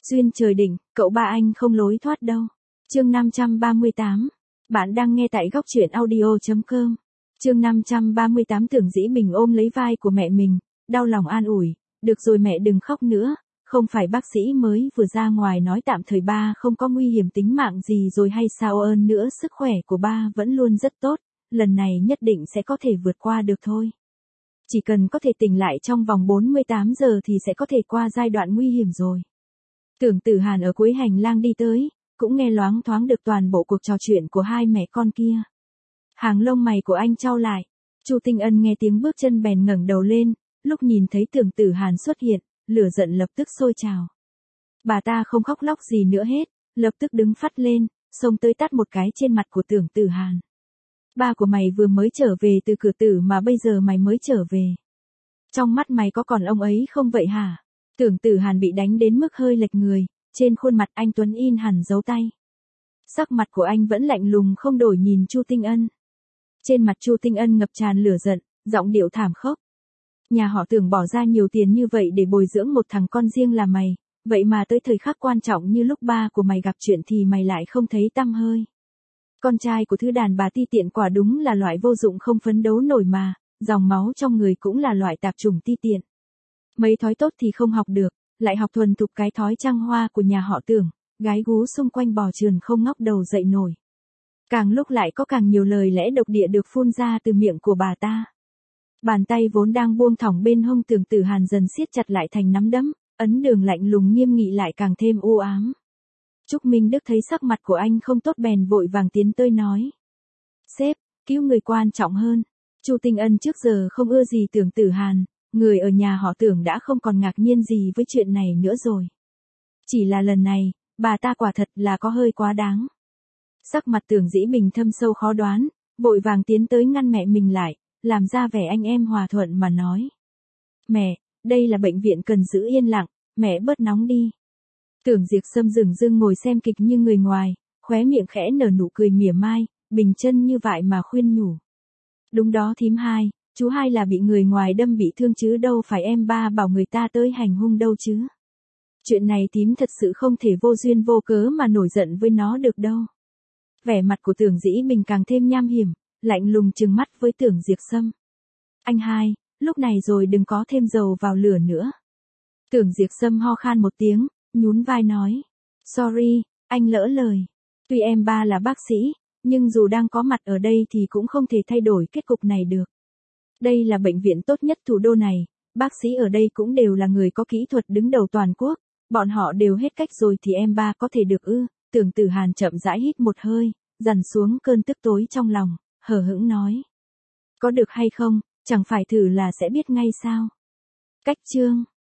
Duyên trời định, cậu ba anh không lối thoát đâu. Chương 538. Bạn đang nghe tại góc truyện audio.com. Chương 538 Tưởng Dĩ Bình ôm lấy vai của mẹ mình, đau lòng an ủi, được rồi mẹ đừng khóc nữa, không phải bác sĩ mới vừa ra ngoài nói tạm thời ba không có nguy hiểm tính mạng gì rồi hay sao, ơn nữa sức khỏe của ba vẫn luôn rất tốt, lần này nhất định sẽ có thể vượt qua được thôi. Chỉ cần có thể tỉnh lại trong vòng 48 giờ thì sẽ có thể qua giai đoạn nguy hiểm rồi. Tưởng Tử Hàn ở cuối hành lang đi tới, cũng nghe loáng thoáng được toàn bộ cuộc trò chuyện của hai mẹ con kia. Hàng lông mày của anh chau lại, Chu Tinh Ân nghe tiếng bước chân bèn ngẩng đầu lên, lúc nhìn thấy Tưởng Tử Hàn xuất hiện, lửa giận lập tức sôi trào. Bà ta không khóc lóc gì nữa hết, lập tức đứng phắt lên, xông tới tát một cái trên mặt của Tưởng Tử Hàn. Ba của mày vừa mới trở về từ cửa tử mà bây giờ mày mới trở về. Trong mắt mày có còn ông ấy không vậy hả? Tưởng Tử Hàn bị đánh đến mức hơi lệch người, trên khuôn mặt anh tuấn in hẳn dấu tay. Sắc mặt của anh vẫn lạnh lùng không đổi nhìn Chu Tinh Ân. Trên mặt Chu Tinh Ân ngập tràn lửa giận, giọng điệu thảm khốc. Nhà họ Tưởng bỏ ra nhiều tiền như vậy để bồi dưỡng một thằng con riêng là mày, vậy mà tới thời khắc quan trọng như lúc ba của mày gặp chuyện thì mày lại không thấy tăm hơi. Con trai của thứ đàn bà ti tiện quả đúng là loại vô dụng không phấn đấu nổi mà, dòng máu trong người cũng là loại tạp chủng ti tiện. Mấy thói tốt thì không học được, lại học thuần thục cái thói trăng hoa của nhà họ Tưởng, gái gú xung quanh bò trườn không ngóc đầu dậy nổi. Càng lúc lại có càng nhiều lời lẽ độc địa được phun ra từ miệng của bà ta. Bàn tay vốn đang buông thõng bên hông Tưởng Tử Hàn dần siết chặt lại thành nắm đấm, ấn đường lạnh lùng nghiêm nghị lại càng thêm u ám. Trúc Minh Đức thấy sắc mặt của anh không tốt bèn vội vàng tiến tới nói. Sếp, cứu người quan trọng hơn. Chu Tinh Ân trước giờ không ưa gì Tưởng Tử Hàn, người ở nhà họ Tưởng đã không còn ngạc nhiên gì với chuyện này nữa rồi. Chỉ là lần này, bà ta quả thật là có hơi quá đáng. Sắc mặt Tưởng Dĩ Bình thâm sâu khó đoán, vội vàng tiến tới ngăn mẹ mình lại, làm ra vẻ anh em hòa thuận mà nói. Mẹ, đây là bệnh viện cần giữ yên lặng, mẹ bớt nóng đi. Tưởng Diệp Sâm dửng dưng ngồi xem kịch như người ngoài, khóe miệng khẽ nở nụ cười mỉa mai, bình chân như vậy mà khuyên nhủ. Đúng đó thím hai, chú hai là bị người ngoài đâm bị thương chứ đâu phải em ba bảo người ta tới hành hung đâu chứ. Chuyện này thím thật sự không thể vô duyên vô cớ mà nổi giận với nó được đâu. Vẻ mặt của Tưởng Dĩ Bình càng thêm nham hiểm, lạnh lùng trừng mắt với Tưởng Diệp Sâm. Anh hai, lúc này rồi đừng có thêm dầu vào lửa nữa. Tưởng Diệp Sâm ho khan một tiếng, nhún vai nói. Sorry, anh lỡ lời. Tuy em ba là bác sĩ, nhưng dù đang có mặt ở đây thì cũng không thể thay đổi kết cục này được. Đây là bệnh viện tốt nhất thủ đô này, bác sĩ ở đây cũng đều là người có kỹ thuật đứng đầu toàn quốc, bọn họ đều hết cách rồi thì em ba có thể được ư. Tưởng Tử Hàn chậm rãi hít một hơi, dằn xuống cơn tức tối trong lòng, hờ hững nói. Có được hay không, chẳng phải thử là sẽ biết ngay sao. Cách chương.